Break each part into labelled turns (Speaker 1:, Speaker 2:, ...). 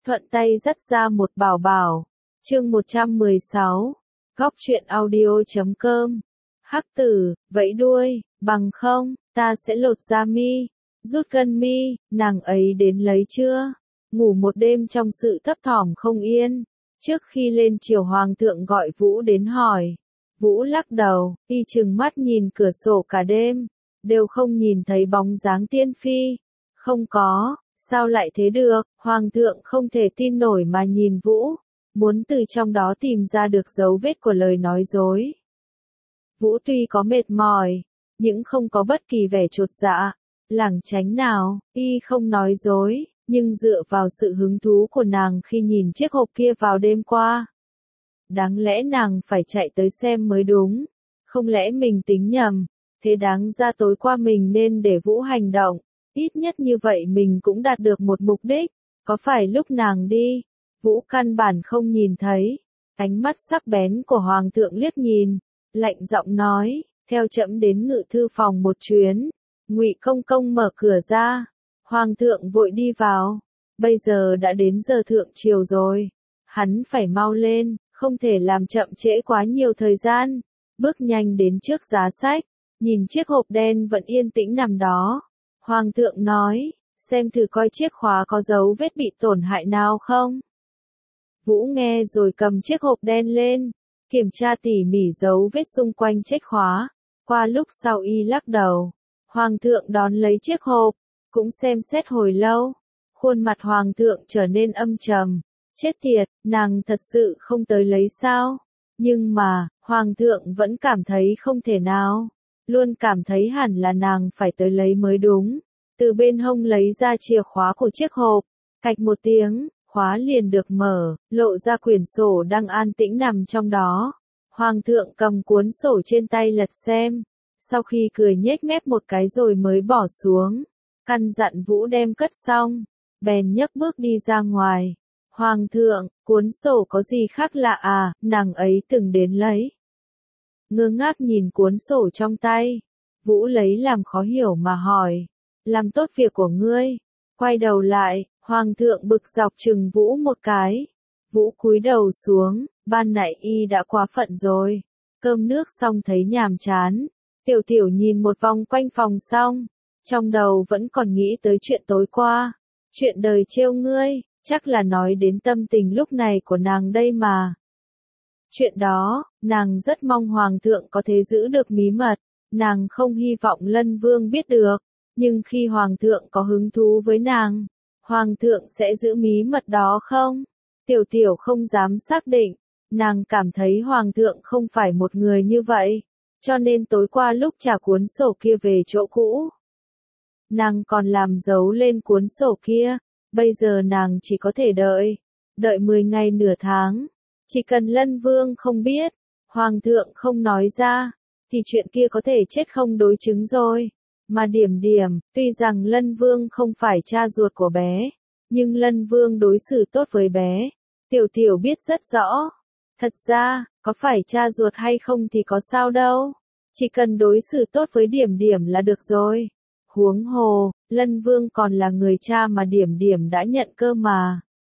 Speaker 1: thuận tay dắt ra một bảo bảo. Chương 116, Góc truyện audio.com. Hắc tử, vẫy đuôi, bằng không, ta sẽ lột da mi, rút gân mi, nàng ấy đến lấy chưa? Ngủ một đêm trong sự thấp thỏm không yên. Trước khi lên triều hoàng thượng gọi Vũ đến hỏi. Vũ lắc đầu, y trừng mắt nhìn cửa sổ cả đêm, đều không nhìn thấy bóng dáng tiên phi. Không có, sao lại thế được? Hoàng thượng không thể tin nổi mà nhìn Vũ, muốn từ trong đó tìm ra được dấu vết của lời nói dối. Vũ tuy có mệt mỏi, nhưng không có bất kỳ vẻ chột dạ, lảng tránh nào, y không nói dối, nhưng dựa vào sự hứng thú của nàng khi nhìn chiếc hộp kia vào đêm qua. Đáng lẽ nàng phải chạy tới xem mới đúng, không lẽ mình tính nhầm, thế đáng ra tối qua mình nên để Vũ hành động, ít nhất như vậy mình cũng đạt được một mục đích, có phải lúc nàng đi, Vũ căn bản không nhìn thấy, ánh mắt sắc bén của Hoàng thượng liếc nhìn, lạnh giọng nói, theo trẫm đến ngự thư phòng một chuyến. Ngụy Công Công mở cửa ra, Hoàng thượng vội đi vào, bây giờ đã đến giờ thượng triều rồi, hắn phải mau lên, không thể làm chậm trễ quá nhiều thời gian, bước nhanh đến trước giá sách, nhìn chiếc hộp đen vẫn yên tĩnh nằm đó. Hoàng thượng nói, xem thử coi chiếc khóa có dấu vết bị tổn hại nào không. Vũ nghe rồi cầm chiếc hộp đen lên, kiểm tra tỉ mỉ dấu vết xung quanh chiếc khóa, qua lúc sau y lắc đầu. Hoàng thượng đón lấy chiếc hộp, cũng xem xét hồi lâu, khuôn mặt hoàng thượng trở nên âm trầm, chết tiệt, nàng thật sự không tới lấy sao, nhưng mà, hoàng thượng vẫn cảm thấy không thể nào, luôn cảm thấy hẳn là nàng phải tới lấy mới đúng, từ bên hông lấy ra chìa khóa của chiếc hộp, cạch một tiếng, khóa liền được mở, lộ ra quyển sổ đang an tĩnh nằm trong đó, hoàng thượng cầm cuốn sổ trên tay lật xem. Sau khi cười nhếch mép một cái rồi mới bỏ xuống, căn dặn Vũ đem cất xong, bèn nhấc bước đi ra ngoài. Hoàng thượng, cuốn sổ có gì khác lạ à, nàng ấy từng đến lấy. Ngơ ngác nhìn cuốn sổ trong tay, Vũ lấy làm khó hiểu mà hỏi, làm tốt việc của ngươi. Quay đầu lại, Hoàng thượng bực dọc chừng Vũ một cái. Vũ cúi đầu xuống, ban nãy y đã quá phận rồi, cơm nước xong thấy nhàm chán. Tiểu tiểu nhìn một vòng quanh phòng xong, trong đầu vẫn còn nghĩ tới chuyện tối qua, chuyện đời trêu ngươi, chắc là nói đến tâm tình lúc này của nàng đây mà. Chuyện đó, nàng rất mong Hoàng thượng có thể giữ được bí mật, nàng không hy vọng Lân Vương biết được, nhưng khi Hoàng thượng có hứng thú với nàng, Hoàng thượng sẽ giữ bí mật đó không? Tiểu tiểu không dám xác định, nàng cảm thấy Hoàng thượng không phải một người như vậy. Cho nên tối qua lúc trả cuốn sổ kia về chỗ cũ, nàng còn làm dấu lên cuốn sổ kia, bây giờ nàng chỉ có thể đợi 10 ngày nửa tháng, chỉ cần Lân Vương không biết, Hoàng thượng không nói ra, thì chuyện kia có thể chết không đối chứng rồi. Mà điểm, tuy rằng Lân Vương không phải cha ruột của bé, nhưng Lân Vương đối xử tốt với bé, tiểu tiểu biết rất rõ. Thật ra, có phải cha ruột hay không thì có sao đâu, chỉ cần đối xử tốt với điểm là được rồi. Huống hồ, Lân Vương còn là người cha mà điểm đã nhận cơ mà.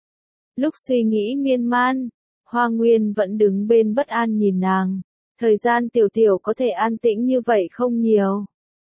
Speaker 1: Lúc suy nghĩ miên man, Hoa Nguyên vẫn đứng bên bất an nhìn nàng, thời gian tiểu tiểu có thể an tĩnh như vậy không nhiều.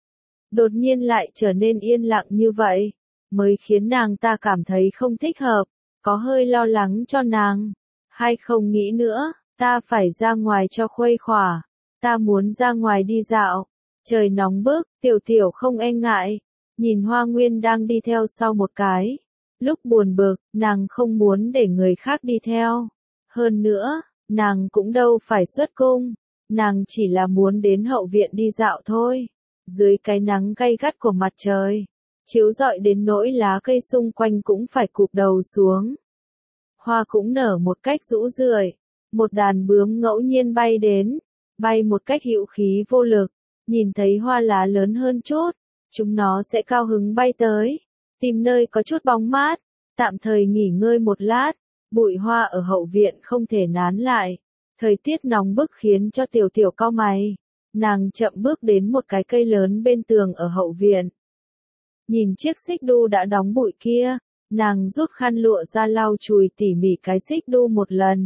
Speaker 1: Đột nhiên lại trở nên yên lặng như vậy, mới khiến nàng ta cảm thấy không thích hợp, có hơi lo lắng cho nàng. Hay không nghĩ nữa, ta phải ra ngoài cho khuây khỏa, ta muốn ra ngoài đi dạo, trời nóng bức, tiểu tiểu không e ngại, nhìn Hoa Nguyên đang đi theo sau một cái, lúc buồn bực, nàng không muốn để người khác đi theo, hơn nữa, nàng cũng đâu phải xuất cung, nàng chỉ là muốn đến hậu viện đi dạo thôi, dưới cái nắng gay gắt của mặt trời, chiếu rọi đến nỗi lá cây xung quanh cũng phải cụp đầu xuống. Hoa cũng nở một cách rũ rượi, một đàn bướm ngẫu nhiên bay đến, bay một cách hữu khí vô lực, nhìn thấy hoa lá lớn hơn chút, chúng nó sẽ cao hứng bay tới, tìm nơi có chút bóng mát, tạm thời nghỉ ngơi một lát, bụi hoa ở hậu viện không thể nán lại, thời tiết nóng bức khiến cho tiểu tiểu cau mày, nàng chậm bước đến một cái cây lớn bên tường ở hậu viện. Nhìn chiếc xích đu đã đóng bụi kia, Nàng rút khăn lụa ra lau chùi tỉ mỉ cái xích đu một lần.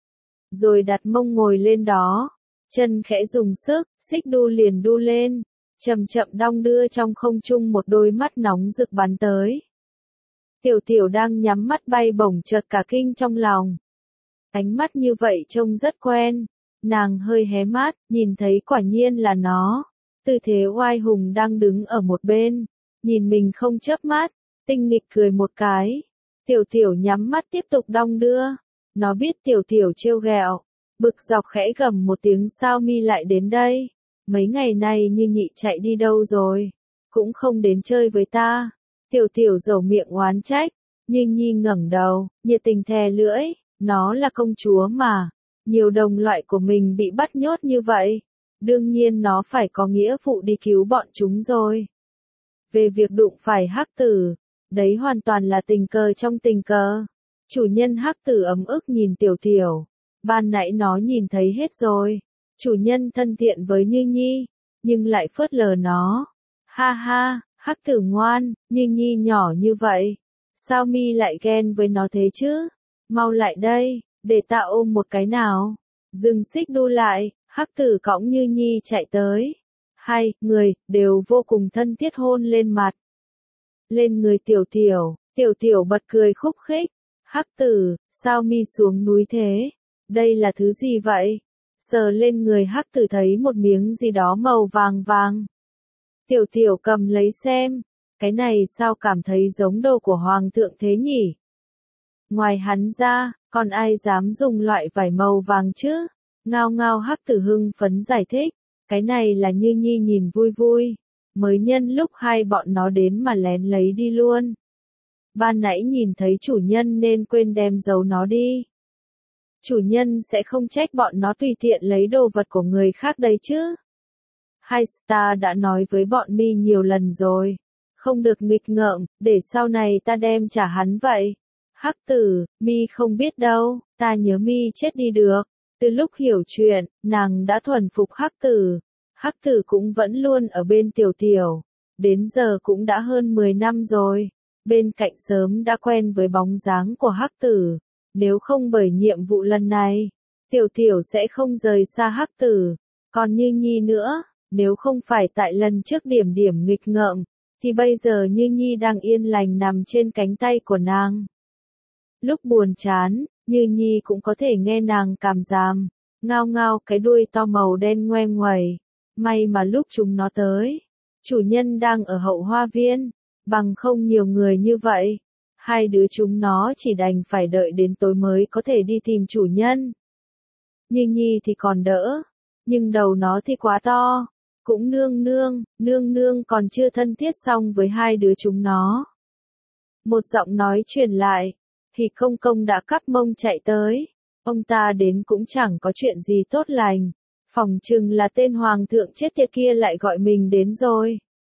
Speaker 1: Rồi đặt mông ngồi lên đó. Chân khẽ dùng sức, xích đu liền đu lên. Chậm chậm đong đưa trong không trung, một đôi mắt nóng rực bắn tới. Tiểu Tiểu đang nhắm mắt bay bổng chợt cả kinh trong lòng. Ánh mắt như vậy trông rất quen. Nàng hơi hé mắt, nhìn thấy quả nhiên là nó. Tư thế oai hùng đang đứng ở một bên. Nhìn mình không chớp mắt, tinh nghịch cười một cái. Tiểu Tiểu nhắm mắt tiếp tục đong đưa. Nó biết Tiểu Tiểu trêu ghẹo. Bực dọc khẽ gầm một tiếng, sao mi lại đến đây? Mấy ngày nay Như Nhị chạy đi đâu rồi? Cũng không đến chơi với ta. Tiểu Tiểu dầu miệng oán trách. Như Nhi ngẩng đầu, nhiệt tình thè lưỡi. Nó là công chúa mà. Nhiều đồng loại của mình bị bắt nhốt như vậy. Đương nhiên nó phải có nghĩa vụ đi cứu bọn chúng rồi. Về việc đụng phải Hắc Tử, đấy hoàn toàn là tình cờ trong tình cờ. Chủ nhân Hắc Tử ấm ức nhìn Tiểu Tiểu. Ban nãy nó nhìn thấy hết rồi. Chủ nhân thân thiện với Như Nhi, nhưng lại phớt lờ nó. Ha ha, Hắc Tử ngoan, Như Nhi nhỏ như vậy. Sao mi lại ghen với nó thế chứ? Mau lại đây, để ta ôm một cái nào. Dừng xích đu lại, Hắc Tử cõng Như Nhi chạy tới. Hai người đều vô cùng thân thiết hôn lên mặt. Lên người Tiểu Tiểu, Tiểu Tiểu bật cười khúc khích. Hắc Tử, sao mi xuống núi thế? Đây là thứ gì vậy? Sờ lên người Hắc Tử thấy một miếng gì đó màu vàng vàng. Tiểu Tiểu cầm lấy xem. Cái này sao cảm thấy giống đồ của Hoàng thượng thế nhỉ? Ngoài hắn ra, còn ai dám dùng loại vải màu vàng chứ? Ngao ngao, Hắc Tử hưng phấn giải thích. Cái này là Như Nhi nhìn vui vui. Mới nhân lúc hai bọn nó đến mà lén lấy đi luôn. Ban nãy nhìn thấy chủ nhân nên quên đem giấu nó đi. Chủ nhân sẽ không trách bọn nó tùy tiện lấy đồ vật của người khác đấy chứ. Hai ta đã nói với bọn mi nhiều lần rồi. Không được nghịch ngợm, để sau này ta đem trả hắn vậy. Hắc Tử, mi không biết đâu, ta nhớ mi chết đi được. Từ lúc hiểu chuyện, nàng đã thuần phục Hắc Tử. Hắc Tử cũng vẫn luôn ở bên Tiểu Tiểu. Đến giờ cũng đã hơn 10 năm rồi. Bên cạnh sớm đã quen với bóng dáng của Hắc Tử. Nếu không bởi nhiệm vụ lần này, Tiểu Tiểu sẽ không rời xa Hắc Tử. Còn Như Nhi nữa, nếu không phải tại lần trước điểm nghịch ngợm, thì bây giờ Như Nhi đang yên lành nằm trên cánh tay của nàng. Lúc buồn chán, Như Nhi cũng có thể nghe nàng cảm giảm, ngao ngao cái đuôi to màu đen ngoe nguẩy. May mà lúc chúng nó tới, chủ nhân đang ở hậu hoa viên, bằng không nhiều người như vậy. Hai đứa chúng nó chỉ đành phải đợi đến tối mới có thể đi tìm chủ nhân. Như Nhi thì còn đỡ, nhưng đầu nó thì quá to. Cũng nương nương còn chưa thân thiết xong với hai đứa chúng nó. Một giọng nói truyền lại, thì công công đã cắp mông chạy tới. Ông ta đến cũng chẳng có chuyện gì tốt lành. Phỏng chừng là tên hoàng thượng chết tiệt kia lại gọi mình đến rồi.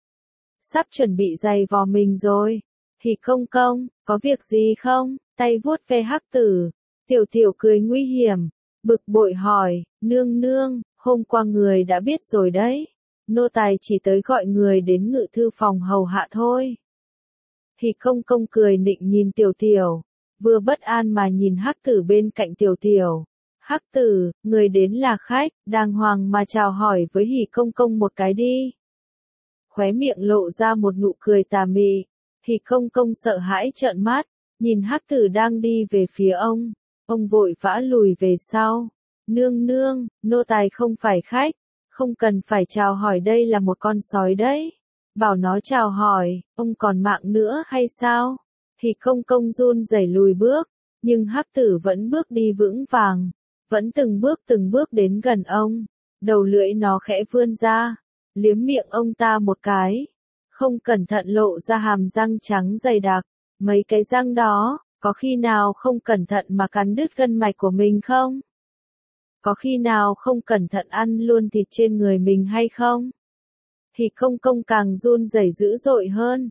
Speaker 1: Sắp chuẩn bị giày vò mình rồi. Thì công công, có việc gì không? Tay vuốt ve Hắc Tử. Tiểu Tiểu cười nguy hiểm. Bực bội hỏi, nương, hôm qua người đã biết rồi đấy. Nô tài chỉ tới gọi người đến ngự thư phòng hầu hạ thôi. Thì công công cười nịnh nhìn Tiểu Tiểu. Vừa bất an mà nhìn Hắc Tử bên cạnh Tiểu Tiểu. Hắc Tử, người đến là khách, đàng hoàng mà chào hỏi với Hỉ công công một cái đi. Khóe miệng lộ ra một nụ cười tà mị. Hỉ công công sợ hãi trợn mắt, nhìn Hắc Tử đang đi về phía ông. Ông vội vã lùi về sau. Nương, nô tài không phải khách, không cần phải chào hỏi, đây là một con sói đấy. Bảo nó chào hỏi, ông còn mạng nữa hay sao? Hỉ công công run rẩy lùi bước, nhưng Hắc Tử vẫn bước đi vững vàng, vẫn từng bước đến gần ông. Đầu lưỡi nó khẽ vươn ra, liếm miệng ông ta một cái. Không cẩn thận lộ ra hàm răng trắng dày đặc. Mấy cái răng đó, có khi nào không cẩn thận mà cắn đứt gân mạch của mình không? Có khi nào không cẩn thận ăn luôn thịt trên người mình hay không? Thì công công càng run rẩy dữ dội hơn.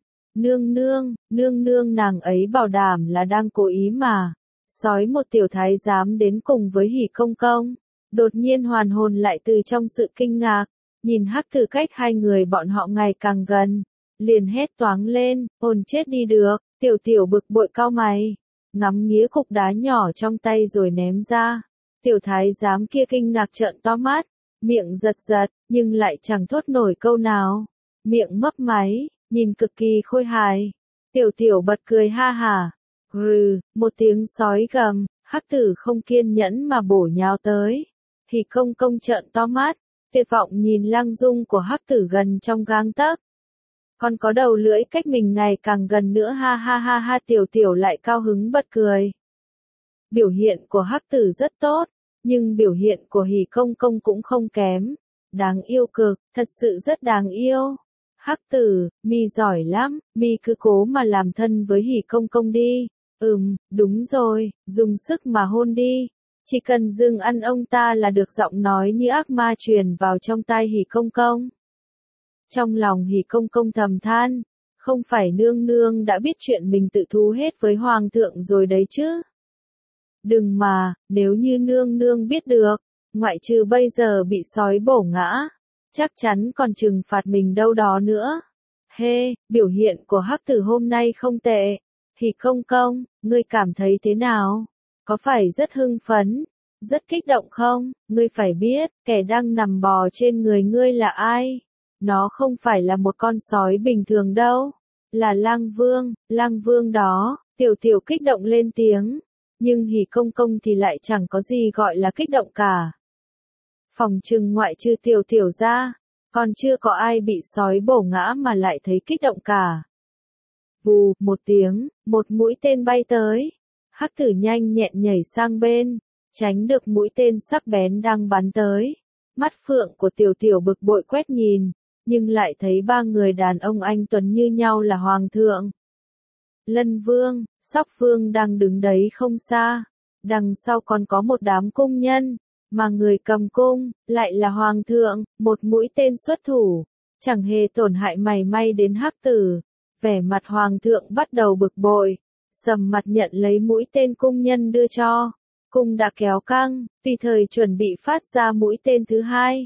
Speaker 1: Nương, nàng ấy bảo đảm là đang cố ý mà. Sói một tiểu thái giám đến cùng với Hỉ công công. Đột nhiên hoàn hồn lại từ trong sự kinh ngạc. Nhìn Hắc Tử cách hai người bọn họ ngày càng gần. liền hét toáng lên, ồn chết đi được, tiểu tiểu bực bội cau mày, ngắm nghía cục đá nhỏ trong tay rồi ném ra. Tiểu thái giám kia kinh ngạc trợn to mắt, miệng giật giật, nhưng lại chẳng thốt nổi câu nào. Miệng mấp máy, nhìn cực kỳ khôi hài. Tiểu tiểu bật cười ha hả. Rừ, một tiếng sói gầm, hắc tử không kiên nhẫn mà bổ nhào tới. Hỉ công công trợn to mắt, tuyệt vọng nhìn Lăng Dung của hắc tử gần trong gang tấc. Còn có đầu lưỡi cách mình ngày càng gần nữa ha ha ha ha, tiểu tiểu lại cao hứng bật cười. Biểu hiện của hắc tử rất tốt, nhưng biểu hiện của Hỉ công công cũng không kém. Đáng yêu cực, thật sự rất đáng yêu. Hắc tử, mi giỏi lắm, mi cứ cố mà làm thân với Hỉ công công đi. Đúng rồi, dùng sức mà hôn đi. Chỉ cần dừng ăn ông ta là được, giọng nói như ác ma truyền vào trong tai Hỉ công công. Trong lòng Hỉ công công thầm than, không phải nương nương đã biết chuyện mình tự thú hết với hoàng thượng rồi đấy chứ. Đừng mà, nếu như nương nương biết được, ngoại trừ bây giờ bị sói bổ ngã, chắc chắn còn trừng phạt mình đâu đó nữa. Biểu hiện của hắc tử hôm nay không tệ. Hỉ công công, ngươi cảm thấy thế nào? Có phải rất hưng phấn, rất kích động không? Ngươi phải biết, kẻ đang nằm bò trên người ngươi là ai? Nó không phải là một con sói bình thường đâu, là Lang Vương đó. Tiểu tiểu kích động lên tiếng, nhưng Hỉ công công thì lại chẳng có gì gọi là kích động cả. Phòng trừng ngoại trừ tiểu tiểu ra, còn chưa có ai bị sói bổ ngã mà lại thấy kích động cả. Vù, một tiếng, một mũi tên bay tới. Hắc tử nhanh nhẹn nhảy sang bên, tránh được mũi tên sắc bén đang bắn tới. Mắt phượng của tiểu tiểu bực bội quét nhìn, nhưng lại thấy ba người đàn ông anh tuấn như nhau là hoàng thượng, Lân Vương, Sóc Vương đang đứng đấy không xa. Đằng sau còn có một đám cung nhân, mà người cầm cung lại là hoàng thượng. Một mũi tên xuất thủ, chẳng hề tổn hại mảy may đến hắc tử. Vẻ mặt hoàng thượng bắt đầu bực bội, sầm mặt nhận lấy mũi tên cung nhân đưa cho. Cung đã kéo căng, tùy thời chuẩn bị phát ra mũi tên thứ hai.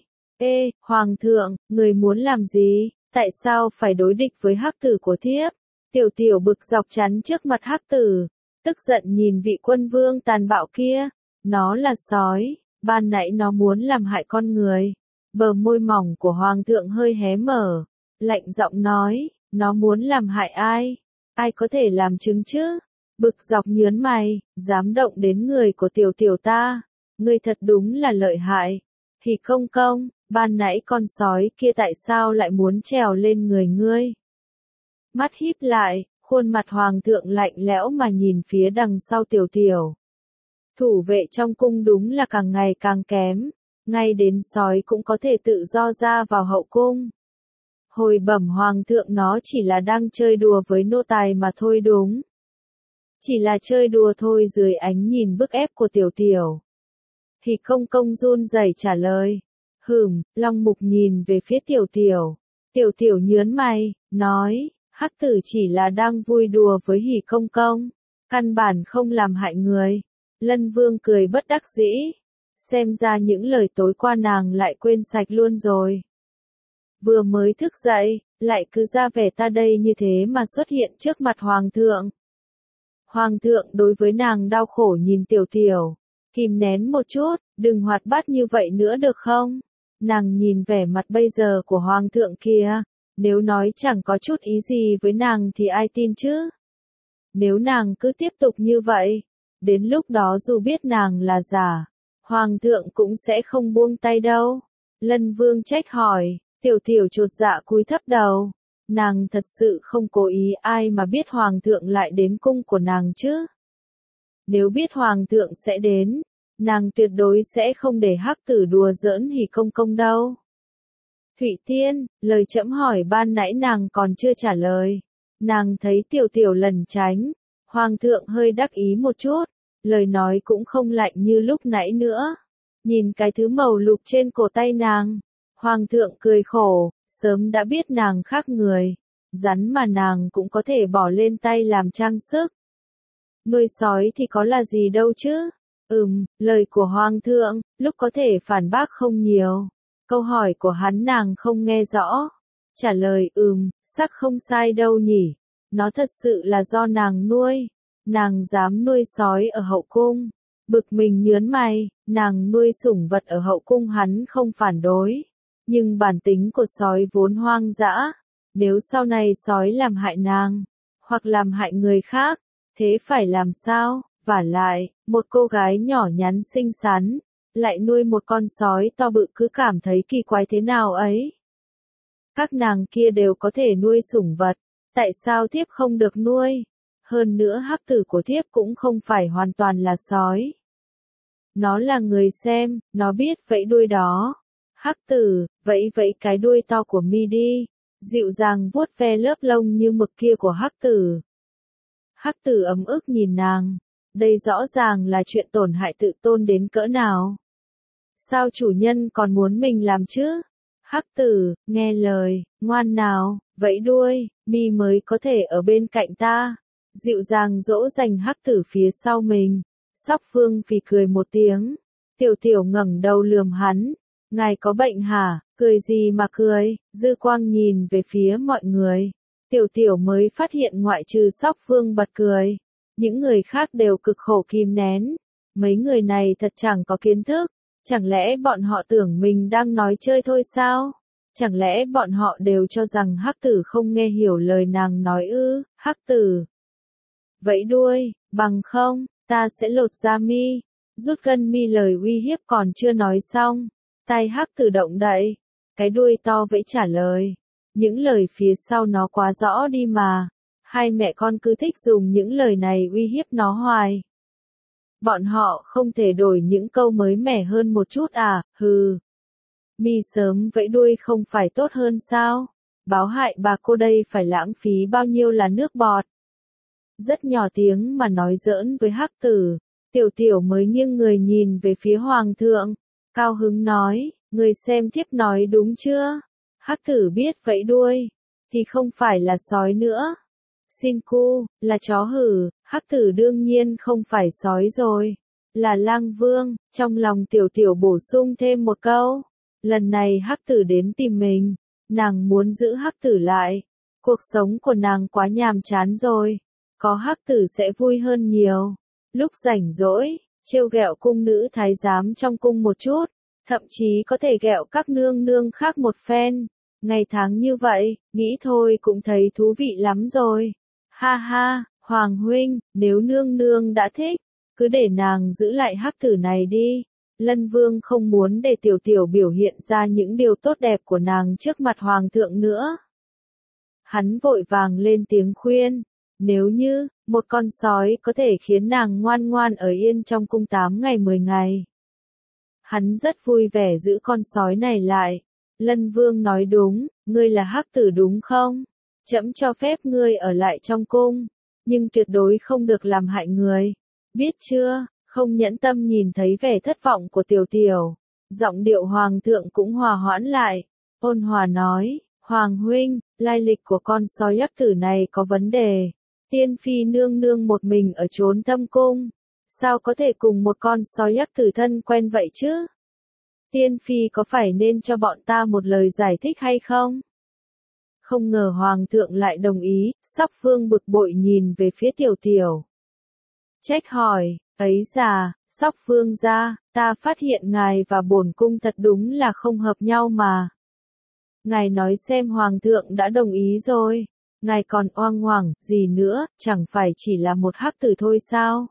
Speaker 1: Hoàng thượng, người muốn làm gì? Tại sao phải đối địch với hắc tử của thiếp? Tiểu tiểu bực dọc chắn trước mặt hắc tử, tức giận nhìn vị quân vương tàn bạo kia. Nó là sói, ban nãy nó muốn làm hại con người. Bờ môi mỏng của hoàng thượng hơi hé mở, lạnh giọng nói, nó muốn làm hại ai? Ai có thể làm chứng chứ? Bực dọc nhớn mày, dám động đến người của tiểu tiểu ta. Ngươi thật đúng là lợi hại. Hỉ công công, ban nãy con sói kia tại sao lại muốn trèo lên người ngươi? Mắt híp lại, khuôn mặt hoàng thượng lạnh lẽo mà nhìn phía đằng sau tiểu tiểu. Thủ vệ trong cung đúng là càng ngày càng kém, ngay đến sói cũng có thể tự do ra vào hậu cung. Hồi bẩm hoàng thượng, nó chỉ là đang chơi đùa với nô tài mà thôi. Đúng, chỉ là chơi đùa thôi. Dưới ánh nhìn bức ép của tiểu tiểu, Hỉ công công run rẩy trả lời. Long mục nhìn về phía tiểu tiểu. Tiểu tiểu nhớn mày, nói, hắc tử chỉ là đang vui đùa với Hỉ công công, căn bản không làm hại người. Lân Vương cười bất đắc dĩ, xem ra những lời tối qua nàng lại quên sạch luôn rồi. Vừa mới thức dậy, lại cứ ra vẻ ta đây như thế mà xuất hiện trước mặt hoàng thượng. Hoàng thượng đối với nàng đau khổ nhìn tiểu tiểu, kìm nén một chút, đừng hoạt bát như vậy nữa được không? Nàng nhìn vẻ mặt bây giờ của hoàng thượng kia, nếu nói chẳng có chút ý gì với nàng thì ai tin chứ? Nếu nàng cứ tiếp tục như vậy, đến lúc đó dù biết nàng là giả, hoàng thượng cũng sẽ không buông tay đâu. Lân Vương trách hỏi, tiểu tiểu chột dạ cúi thấp đầu. Nàng thật sự không cố ý, ai mà biết hoàng thượng lại đến cung của nàng chứ? Nếu biết hoàng thượng sẽ đến, nàng tuyệt đối sẽ không để hắc tử đùa giỡn Hỉ công công đâu. Thụy Tiên, lời trẫm hỏi ban nãy nàng còn chưa trả lời. Nàng thấy tiểu tiểu lẩn tránh, hoàng thượng hơi đắc ý một chút, lời nói cũng không lạnh như lúc nãy nữa. Nhìn cái thứ màu lục trên cổ tay nàng, hoàng thượng cười khổ, sớm đã biết nàng khác người, rắn mà nàng cũng có thể bỏ lên tay làm trang sức. Nuôi sói thì có là gì đâu chứ? Lời của hoàng thượng, lúc có thể phản bác không nhiều. Câu hỏi của hắn nàng không nghe rõ, trả lời sắc không sai đâu nhỉ. Nó thật sự là do nàng nuôi. Nàng dám nuôi sói ở hậu cung. Bực mình nhớn mày, nàng nuôi sủng vật ở hậu cung hắn không phản đối. Nhưng bản tính của sói vốn hoang dã. Nếu sau này sói làm hại nàng, hoặc làm hại người khác, thế phải làm sao? Vả lại, một cô gái nhỏ nhắn xinh xắn, lại nuôi một con sói to bự cứ cảm thấy kỳ quái thế nào ấy. Các nàng kia đều có thể nuôi sủng vật, tại sao thiếp không được nuôi? Hơn nữa hắc tử của thiếp cũng không phải hoàn toàn là sói. Nó là người xem, nó biết vẫy đuôi đó. Hắc tử, vẫy vẫy cái đuôi to của mi đi, dịu dàng vuốt ve lớp lông như mực kia của hắc tử. Hắc tử ấm ức nhìn nàng, đây rõ ràng là chuyện tổn hại tự tôn đến cỡ nào. Sao chủ nhân còn muốn mình làm chứ? Hắc tử, nghe lời, ngoan nào, vẫy đuôi, mi mới có thể ở bên cạnh ta. Dịu dàng dỗ dành hắc tử phía sau mình. Sóc Phương phì cười một tiếng. Tiểu tiểu ngẩng đầu lườm hắn. Ngài có bệnh hả? Cười gì mà cười? Dư quang nhìn về phía mọi người. Tiểu tiểu mới phát hiện ngoại trừ Sóc Phương bật cười. Những người khác đều cực khổ kìm nén. Mấy người này thật chẳng có kiến thức. Chẳng lẽ bọn họ tưởng mình đang nói chơi thôi sao? Chẳng lẽ bọn họ đều cho rằng hắc tử không nghe hiểu lời nàng nói ư? Hắc tử vẫy đuôi, bằng không, ta sẽ lột da mi. Rút gân mi lời uy hiếp còn chưa nói xong. Tai hắc tử động đậy. Cái đuôi to vẫy trả lời. Những lời phía sau nó quá rõ đi mà. Hai mẹ con cứ thích dùng những lời này uy hiếp nó hoài. Bọn họ không thể đổi những câu mới mẻ hơn một chút à, hừ. Mi sớm vẫy đuôi không phải tốt hơn sao? Báo hại bà cô đây phải lãng phí bao nhiêu là nước bọt. Rất nhỏ tiếng mà nói giỡn với hắc tử. Tiểu tiểu mới nghiêng người nhìn về phía hoàng thượng. Cao hứng nói, người xem thiếp nói đúng chưa? Hắc tử biết vẫy đuôi, thì không phải là sói nữa. Xin cu, là chó hử, hắc tử đương nhiên không phải sói rồi. Là lang vương, trong lòng tiểu tiểu bổ sung thêm một câu. Lần này hắc tử đến tìm mình, nàng muốn giữ hắc tử lại. Cuộc sống của nàng quá nhàm chán rồi. Có hắc tử sẽ vui hơn nhiều. Lúc rảnh rỗi, trêu ghẹo cung nữ thái giám trong cung một chút. Thậm chí có thể ghẹo các nương nương khác một phen. Ngày tháng như vậy, nghĩ thôi cũng thấy thú vị lắm rồi. Ha ha, Hoàng huynh, nếu nương nương đã thích, cứ để nàng giữ lại hắc tử này đi. Lân Vương không muốn để tiểu tiểu biểu hiện ra những điều tốt đẹp của nàng trước mặt Hoàng thượng nữa. Hắn vội vàng lên tiếng khuyên. Nếu như, một con sói có thể khiến nàng ngoan ngoan ở yên trong cung 8 ngày 10 ngày. Hắn rất vui vẻ giữ con sói này lại. Lân Vương nói đúng, ngươi là hắc tử đúng không? Trẫm cho phép ngươi ở lại trong cung, nhưng tuyệt đối không được làm hại người. Biết chưa? Không nhẫn tâm nhìn thấy vẻ thất vọng của tiểu tiểu. Giọng điệu hoàng thượng cũng hòa hoãn lại. Ôn hòa nói, Hoàng huynh, lai lịch của con sói hắc tử này có vấn đề. Tiên phi nương nương một mình ở chốn thâm cung. Sao có thể cùng một con sói hắc tử thân quen vậy chứ? Tiên phi có phải nên cho bọn ta một lời giải thích hay không? Không ngờ hoàng thượng lại đồng ý. Sóc Phương bực bội nhìn về phía tiểu tiểu. Trách hỏi, ấy già, Sóc Phương gia, ta phát hiện ngài và bổn cung thật đúng là không hợp nhau mà. Ngài nói xem hoàng thượng đã đồng ý rồi. Ngài còn oang oảng, gì nữa, chẳng phải chỉ là một hắc tử thôi sao?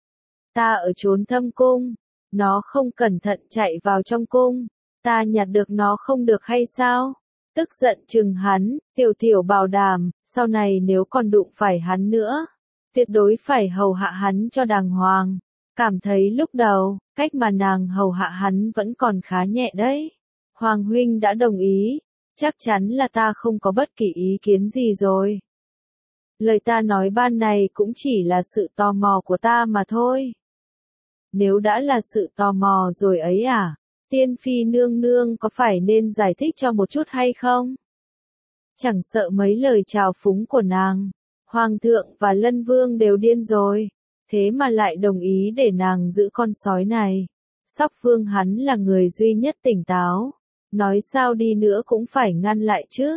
Speaker 1: Ta ở chốn thâm cung, nó không cẩn thận chạy vào trong cung, ta nhặt được nó không được hay sao? Tức giận chừng hắn, tiểu tiểu bảo đảm, sau này nếu còn đụng phải hắn nữa, tuyệt đối phải hầu hạ hắn cho đàng hoàng. Cảm thấy lúc đầu, cách mà nàng hầu hạ hắn vẫn còn khá nhẹ đấy. Hoàng huynh đã đồng ý. Chắc chắn là ta không có bất kỳ ý kiến gì rồi. Lời ta nói ban này cũng chỉ là sự tò mò của ta mà thôi. Nếu đã là sự tò mò rồi ấy à, tiên phi nương nương có phải nên giải thích cho một chút hay không? Chẳng sợ mấy lời chào phúng của nàng, Hoàng thượng và Lân Vương đều điên rồi, thế mà lại đồng ý để nàng giữ con sói này. Sóc Phương hắn là người duy nhất tỉnh táo. Nói sao đi nữa cũng phải ngăn lại chứ.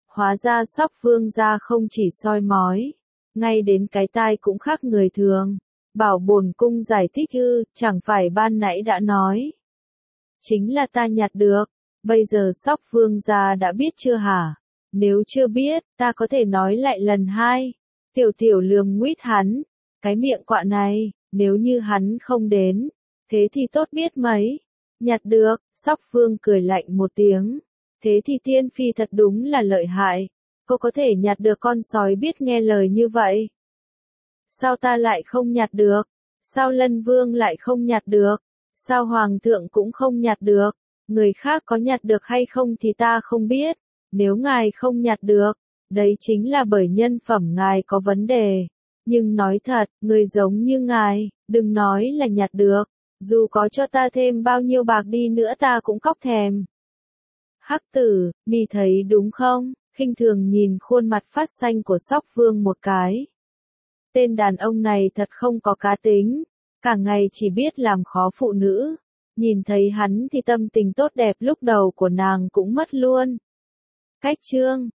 Speaker 1: Hóa ra Sóc Vương gia không chỉ soi mói, ngay đến cái tai cũng khác người thường. Bảo bổn cung giải thích ư, chẳng phải ban nãy đã nói. Chính là ta nhặt được, bây giờ Sóc Vương gia đã biết chưa hả? Nếu chưa biết, ta có thể nói lại lần hai. Tiểu tiểu lườm nguýt hắn, cái miệng quạ này, nếu như hắn không đến, thế thì tốt biết mấy. Nhặt được, Sóc Vương cười lạnh một tiếng. Thế thì Tiên Phi thật đúng là lợi hại. Cô có thể nhặt được con sói biết nghe lời như vậy. Sao ta lại không nhặt được? Sao Lân Vương lại không nhặt được? Sao Hoàng thượng cũng không nhặt được? Người khác có nhặt được hay không thì ta không biết. Nếu ngài không nhặt được, đấy chính là bởi nhân phẩm ngài có vấn đề. Nhưng nói thật, người giống như ngài, đừng nói là nhặt được. Dù có cho ta thêm bao nhiêu bạc đi nữa ta cũng khóc thèm. Hắc tử, mi thấy đúng không? Khinh thường nhìn khuôn mặt phát xanh của Sóc Vương một cái. Tên đàn ông này thật không có cá tính, cả ngày chỉ biết làm khó phụ nữ. Nhìn thấy hắn thì tâm tình tốt đẹp lúc đầu của nàng cũng mất luôn. Cách chương